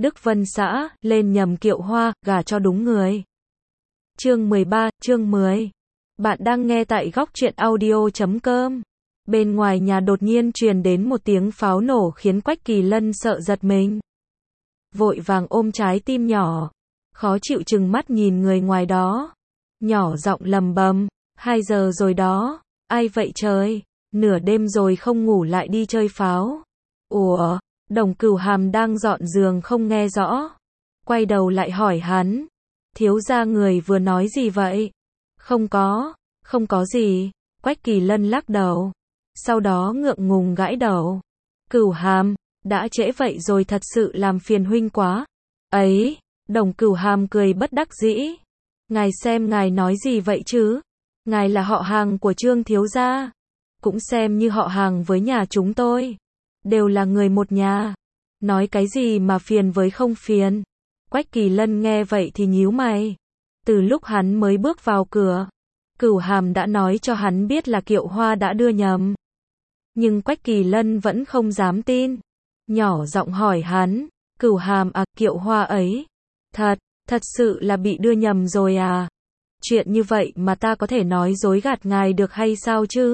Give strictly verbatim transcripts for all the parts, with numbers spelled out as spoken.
Đức Vân xã, lên nhầm kiệu hoa, gả cho đúng người. Chương mười ba, chương mười. Bạn đang nghe tại góc truyện audio chấm com. Bên ngoài nhà đột nhiên truyền đến một tiếng pháo nổ khiến Quách Kỳ Lân sợ giật mình. Vội vàng ôm trái tim nhỏ, khó chịu chừng mắt nhìn người ngoài đó. Nhỏ giọng lầm bầm, hai giờ rồi đó, ai vậy trời, nửa đêm rồi không ngủ lại đi chơi pháo. Ủa, Đồng Cửu Hàm đang dọn giường không nghe rõ. Quay đầu lại hỏi hắn, thiếu gia người vừa nói gì vậy? Không có, không có gì, Quách Kỳ Lân lắc đầu. Sau đó ngượng ngùng gãi đầu. Cửu Hàm, đã trễ vậy rồi thật sự làm phiền huynh quá. Ấy, Đồng Cửu Hàm cười bất đắc dĩ. Ngài xem ngài nói gì vậy chứ? Ngài là họ hàng của Trương thiếu gia, cũng xem như họ hàng với nhà chúng tôi. Đều là người một nhà. Nói cái gì mà phiền với không phiền? Quách Kỳ Lân nghe vậy thì nhíu mày. Từ lúc hắn mới bước vào cửa, Cửu Hàm đã nói cho hắn biết là kiệu hoa đã đưa nhầm. Nhưng Quách Kỳ Lân vẫn không dám tin. Nhỏ giọng hỏi hắn, Cửu Hàm à, kiệu hoa ấy, thật, thật sự là bị đưa nhầm rồi à? Chuyện như vậy mà ta có thể nói dối gạt ngài được hay sao chứ?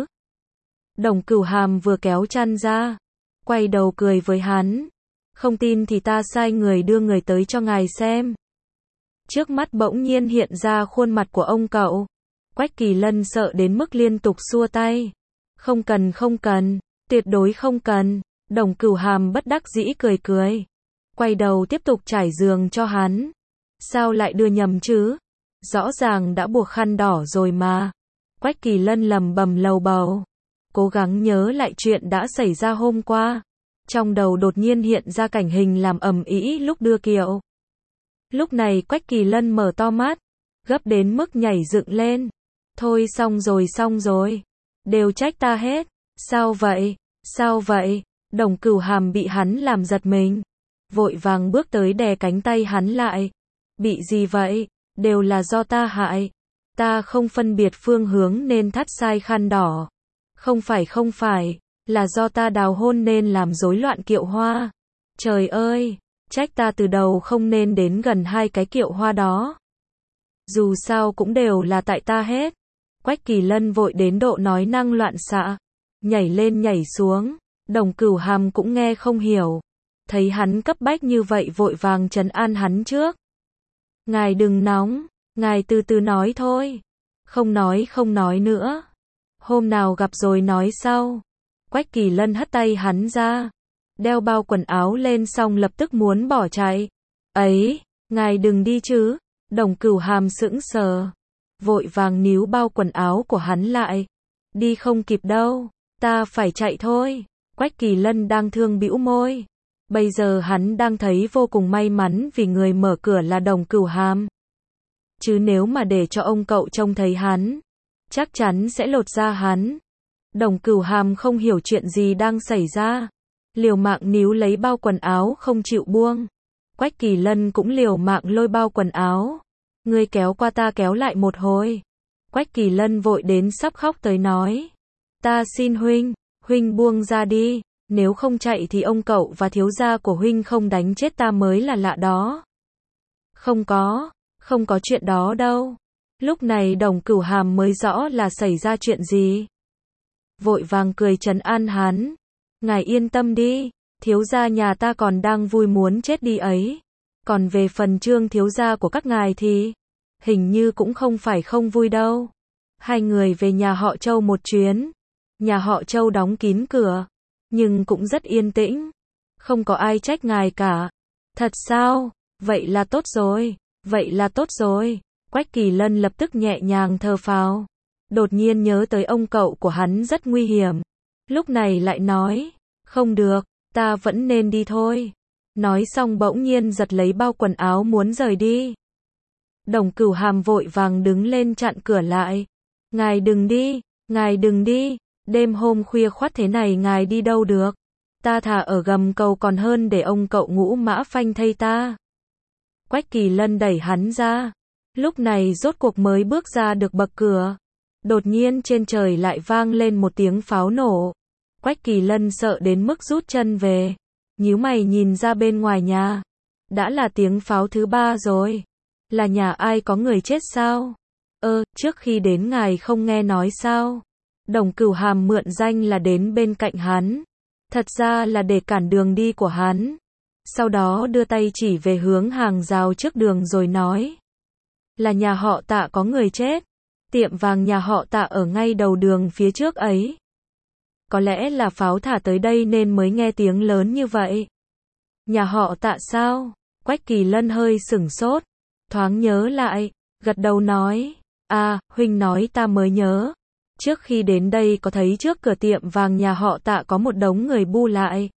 Đồng Cửu Hàm vừa kéo chăn ra, quay đầu cười với hắn. Không tin thì ta sai người đưa người tới cho ngài xem. Trước mắt bỗng nhiên hiện ra khuôn mặt của ông cậu. Quách Kỳ Lân sợ đến mức liên tục xua tay. Không cần không cần, tuyệt đối không cần. Đồng Cửu Hàm bất đắc dĩ cười cười. Quay đầu tiếp tục trải giường cho hắn. Sao lại đưa nhầm chứ? Rõ ràng đã buộc khăn đỏ rồi mà. Quách Kỳ Lân lầm bầm lầu bầu. Cố gắng nhớ lại chuyện đã xảy ra hôm qua. Trong đầu đột nhiên hiện ra cảnh hình làm ầm ĩ lúc đưa kiệu. Lúc này Quách Kỳ Lân mở to mắt, gấp đến mức nhảy dựng lên. Thôi xong rồi xong rồi. Đều trách ta hết. Sao vậy? Sao vậy? Đồng Cửu Hàm bị hắn làm giật mình. Vội vàng bước tới đè cánh tay hắn lại. Bị gì vậy? Đều là do ta hại. Ta không phân biệt phương hướng nên thắt sai khăn đỏ. Không phải không phải, là do ta đào hôn nên làm rối loạn kiệu hoa. Trời ơi, trách ta từ đầu không nên đến gần hai cái kiệu hoa đó. Dù sao cũng đều là tại ta hết. Quách Kỳ Lân vội đến độ nói năng loạn xạ, nhảy lên nhảy xuống. Đồng Cửu Hàm cũng nghe không hiểu. Thấy hắn cấp bách như vậy vội vàng trấn an hắn trước. Ngài đừng nóng, ngài từ từ nói thôi. Không nói không nói nữa. Hôm nào gặp rồi nói sau. Quách Kỳ Lân hất tay hắn ra. Đeo bao quần áo lên xong lập tức muốn bỏ chạy. Ấy, ngài đừng đi chứ. Đồng Cửu Hàm sững sờ. Vội vàng níu bao quần áo của hắn lại. Đi không kịp đâu. Ta phải chạy thôi. Quách Kỳ Lân đang thương bĩu môi. Bây giờ hắn đang thấy vô cùng may mắn vì người mở cửa là Đồng Cửu Hàm. Chứ nếu mà để cho ông cậu trông thấy hắn, chắc chắn sẽ lột da hắn. Đồng Cửu Hàm không hiểu chuyện gì đang xảy ra. Liều mạng níu lấy bao quần áo không chịu buông. Quách Kỳ Lân cũng liều mạng lôi bao quần áo. Ngươi kéo qua ta kéo lại một hồi. Quách Kỳ Lân vội đến sắp khóc tới nói. Ta xin huynh, huynh buông ra đi. Nếu không chạy thì ông cậu và thiếu gia của huynh không đánh chết ta mới là lạ đó. Không có, không có chuyện đó đâu. Lúc này Đồng Cửu Hàm mới rõ là xảy ra chuyện gì. Vội vàng cười trấn an hắn. Ngài yên tâm đi, thiếu gia nhà ta còn đang vui muốn chết đi ấy. Còn về phần Trương thiếu gia của các ngài thì, hình như cũng không phải không vui đâu. Hai người về nhà họ Châu một chuyến. Nhà họ Châu đóng kín cửa, nhưng cũng rất yên tĩnh. Không có ai trách ngài cả. Thật sao? Vậy là tốt rồi, vậy là tốt rồi. Quách Kỳ Lân lập tức nhẹ nhàng thở phào. Đột nhiên nhớ tới ông cậu của hắn rất nguy hiểm. Lúc này lại nói, không được, ta vẫn nên đi thôi. Nói xong bỗng nhiên giật lấy bao quần áo muốn rời đi. Đồng Cửu Hàm vội vàng đứng lên chặn cửa lại. Ngài đừng đi, ngài đừng đi, đêm hôm khuya khoắt thế này ngài đi đâu được. Ta thà ở gầm cầu còn hơn để ông cậu ngũ mã phanh thây ta. Quách Kỳ Lân đẩy hắn ra. Lúc này rốt cuộc mới bước ra được bậc cửa. Đột nhiên trên trời lại vang lên một tiếng pháo nổ. Quách Kỳ Lân sợ đến mức rút chân về. Nhíu mày nhìn ra bên ngoài nhà. Đã là tiếng pháo thứ ba rồi. Là nhà ai có người chết sao? Ơ, trước khi đến ngài không nghe nói sao? Đồng Cửu Hàm mượn danh là đến bên cạnh hắn. Thật ra là để cản đường đi của hắn. Sau đó đưa tay chỉ về hướng hàng rào trước đường rồi nói. Là nhà họ Tạ có người chết. Tiệm vàng nhà họ Tạ ở ngay đầu đường phía trước ấy. Có lẽ là pháo thả tới đây nên mới nghe tiếng lớn như vậy. Nhà họ Tạ sao? Quách Kỳ Lân hơi sửng sốt. Thoáng nhớ lại. Gật đầu nói. À, huynh nói ta mới nhớ. Trước khi đến đây có thấy trước cửa tiệm vàng nhà họ Tạ có một đống người bu lại.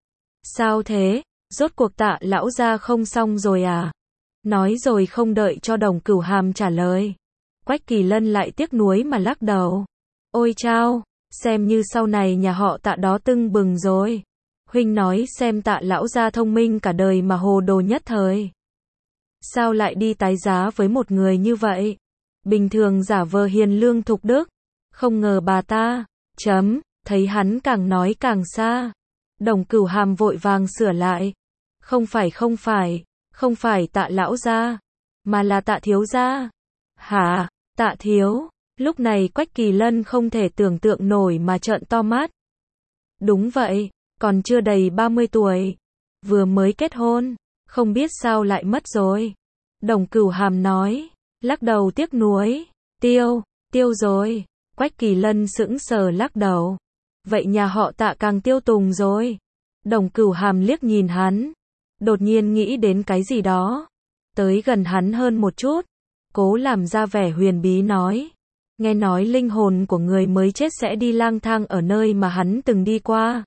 Sao thế? Rốt cuộc Tạ lão gia không xong rồi à? Nói rồi không đợi cho Đồng Cửu Hàm trả lời. Quách Kỳ Lân lại tiếc nuối mà lắc đầu. Ôi chao, xem như sau này nhà họ Tạ đó tưng bừng rồi. Huynh nói xem Tạ lão gia thông minh cả đời mà hồ đồ nhất thời. Sao lại đi tái giá với một người như vậy? Bình thường giả vờ hiền lương thục đức. Không ngờ bà ta, chấm, thấy hắn càng nói càng xa. Đồng Cửu Hàm vội vàng sửa lại. Không phải không phải, không phải Tạ lão gia, mà là Tạ thiếu gia. Hả, Tạ thiếu? Lúc này Quách Kỳ Lân không thể tưởng tượng nổi mà trợn to mắt. Đúng vậy, còn chưa đầy ba mươi tuổi. Vừa mới kết hôn, không biết sao lại mất rồi. Đồng Cửu Hàm nói, lắc đầu tiếc nuối. Tiêu, tiêu rồi. Quách Kỳ Lân sững sờ lắc đầu. Vậy nhà họ Tạ càng tiêu tùng rồi. Đồng Cửu Hàm liếc nhìn hắn. Đột nhiên nghĩ đến cái gì đó. Tới gần hắn hơn một chút. Cố làm ra vẻ huyền bí nói. Nghe nói linh hồn của người mới chết sẽ đi lang thang ở nơi mà hắn từng đi qua.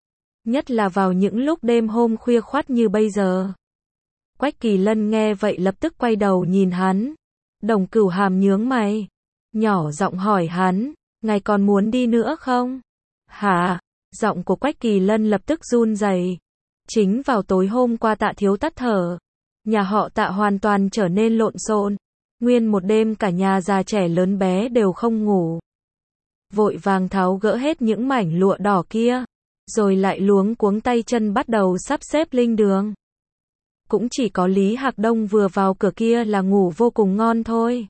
Nhất là vào những lúc đêm hôm khuya khoắt như bây giờ. Quách Kỳ Lân nghe vậy lập tức quay đầu nhìn hắn. Đồng Cửu Hàm nhướng mày. Nhỏ giọng hỏi hắn. Ngài còn muốn đi nữa không? Hả? Giọng của Quách Kỳ Lân lập tức run rẩy. Chính vào tối hôm qua Tạ thiếu tắt thở. Nhà họ Tạ hoàn toàn trở nên lộn xộn. Nguyên một đêm cả nhà già trẻ lớn bé đều không ngủ. Vội vàng tháo gỡ hết những mảnh lụa đỏ kia. Rồi lại luống cuống tay chân bắt đầu sắp xếp linh đường. Cũng chỉ có Lý Hạc Đông vừa vào cửa kia là ngủ vô cùng ngon thôi.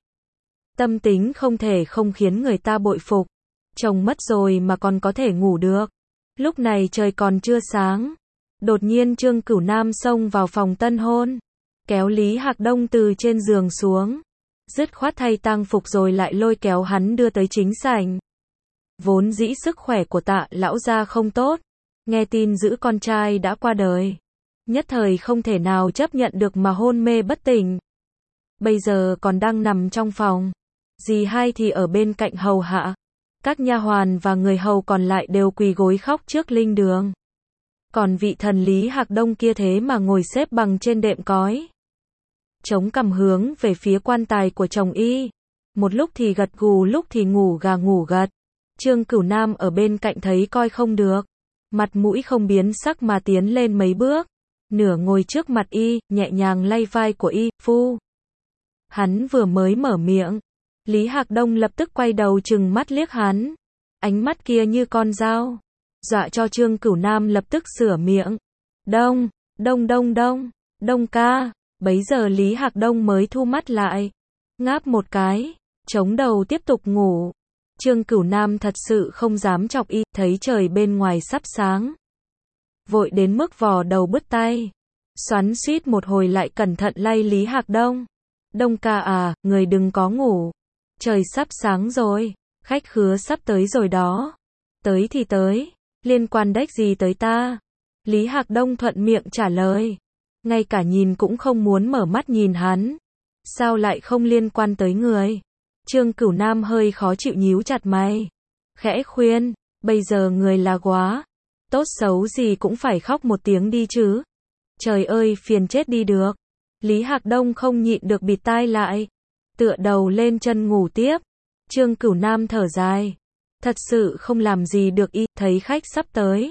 Tâm tính không thể không khiến người ta bội phục. Chồng mất rồi mà còn có thể ngủ được. Lúc này trời còn chưa sáng. Đột nhiên Trương Cửu Nam xông vào phòng tân hôn. Kéo Lý Hạc Đông từ trên giường xuống. Dứt khoát thay tang phục rồi lại lôi kéo hắn đưa tới chính sảnh. Vốn dĩ sức khỏe của Tạ lão gia không tốt. Nghe tin giữ con trai đã qua đời. Nhất thời không thể nào chấp nhận được mà hôn mê bất tỉnh. Bây giờ còn đang nằm trong phòng. Dì hai thì ở bên cạnh hầu hạ. Các nha hoàn và người hầu còn lại đều quỳ gối khóc trước linh đường. Còn vị thần Lý Hạc Đông kia thế mà ngồi xếp bằng trên đệm cói. Chống cằm hướng về phía quan tài của chồng y. Một lúc thì gật gù lúc thì ngủ gà ngủ gật. Trương Cửu Nam ở bên cạnh thấy coi không được. Mặt mũi không biến sắc mà tiến lên mấy bước. Nửa ngồi trước mặt y, nhẹ nhàng lay vai của y, phu. Hắn vừa mới mở miệng. Lý Hạc Đông lập tức quay đầu trừng mắt liếc hắn. Ánh mắt kia như con dao. Dọa cho Trương Cửu Nam lập tức sửa miệng. Đông, đông đông đông, đông ca. Bấy giờ Lý Hạc Đông mới thu mắt lại. Ngáp một cái, chống đầu tiếp tục ngủ. Trương Cửu Nam thật sự không dám chọc y, thấy trời bên ngoài sắp sáng. Vội đến mức vò đầu bứt tay. Xoắn xuýt một hồi lại cẩn thận lay Lý Hạc Đông. Đông ca à, người đừng có ngủ. Trời sắp sáng rồi, khách khứa sắp tới rồi đó. Tới thì tới, liên quan đếch gì tới ta? Lý Hạc Đông thuận miệng trả lời. Ngay cả nhìn cũng không muốn mở mắt nhìn hắn. Sao lại không liên quan tới người? Trương Cửu Nam hơi khó chịu nhíu chặt mày. Khẽ khuyên, bây giờ người là quá. Tốt xấu gì cũng phải khóc một tiếng đi chứ. Trời ơi phiền chết đi được. Lý Hạc Đông không nhịn được bịt tai lại. Tựa đầu lên chân ngủ tiếp. Trương Cửu Nam thở dài. Thật sự không làm gì được y, thấy khách sắp tới.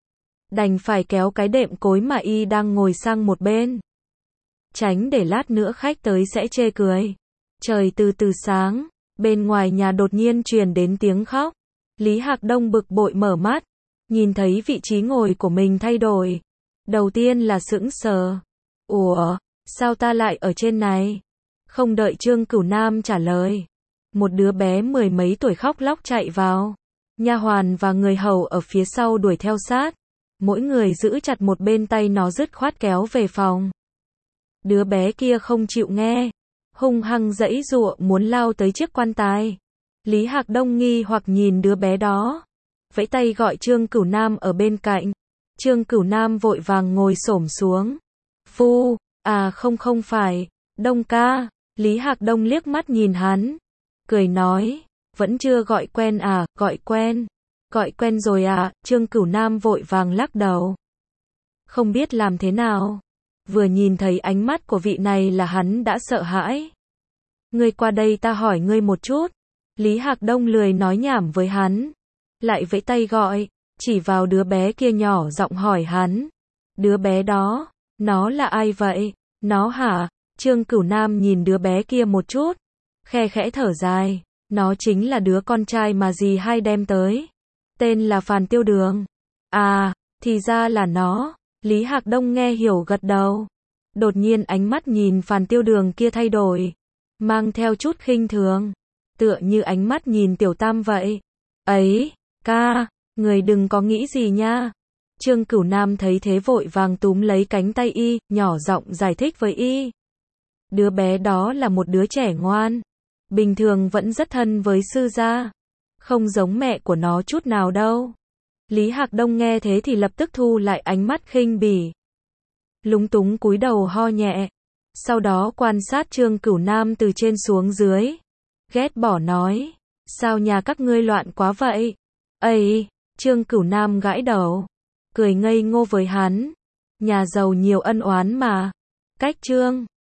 Đành phải kéo cái đệm cối mà y đang ngồi sang một bên. Tránh để lát nữa khách tới sẽ chê cười. Trời từ từ sáng, bên ngoài nhà đột nhiên truyền đến tiếng khóc. Lý Hạc Đông bực bội mở mắt, nhìn thấy vị trí ngồi của mình thay đổi. Đầu tiên là sững sờ. Ủa, sao ta lại ở trên này? Không đợi Trương Cửu Nam trả lời, một đứa bé mười mấy tuổi khóc lóc chạy vào. Nha hoàn và người hầu ở phía sau đuổi theo sát, mỗi người giữ chặt một bên tay nó dứt khoát kéo về phòng. Đứa bé kia không chịu nghe, hung hăng giãy giụa muốn lao tới chiếc quan tài. Lý Hạc Đông nghi hoặc nhìn đứa bé đó, vẫy tay gọi Trương Cửu Nam ở bên cạnh. Trương Cửu Nam vội vàng ngồi xổm xuống. Phu, à không không phải, Đông ca. Lý Hạc Đông liếc mắt nhìn hắn, cười nói, vẫn chưa gọi quen à, gọi quen. Gọi quen rồi à, Trương Cửu Nam vội vàng lắc đầu. Không biết làm thế nào. Vừa nhìn thấy ánh mắt của vị này là hắn đã sợ hãi. Ngươi qua đây ta hỏi ngươi một chút. Lý Hạc Đông lười nói nhảm với hắn, lại vẫy tay gọi, chỉ vào đứa bé kia nhỏ giọng hỏi hắn. Đứa bé đó, nó là ai vậy? Nó hả? Trương Cửu Nam nhìn đứa bé kia một chút, khe khẽ thở dài. Nó chính là đứa con trai mà dì hai đem tới. Tên là Phàn Tiêu Đường. À, thì ra là nó. Lý Hạc Đông nghe hiểu gật đầu. Đột nhiên ánh mắt nhìn Phàn Tiêu Đường kia thay đổi, mang theo chút khinh thường, tựa như ánh mắt nhìn Tiểu Tam vậy. Ấy, ca, người đừng có nghĩ gì nha. Trương Cửu Nam thấy thế vội vàng túm lấy cánh tay y, nhỏ giọng giải thích với y. Đứa bé đó là một đứa trẻ ngoan, bình thường vẫn rất thân với sư gia, không giống mẹ của nó chút nào đâu. Lý Hạc Đông nghe thế thì lập tức thu lại ánh mắt khinh bỉ, lúng túng cúi đầu ho nhẹ, sau đó quan sát Trương Cửu Nam từ trên xuống dưới, ghét bỏ nói, sao nhà các ngươi loạn quá vậy? Ây, Trương Cửu Nam gãi đầu, cười ngây ngô với hắn, nhà giàu nhiều ân oán mà. Cách Trương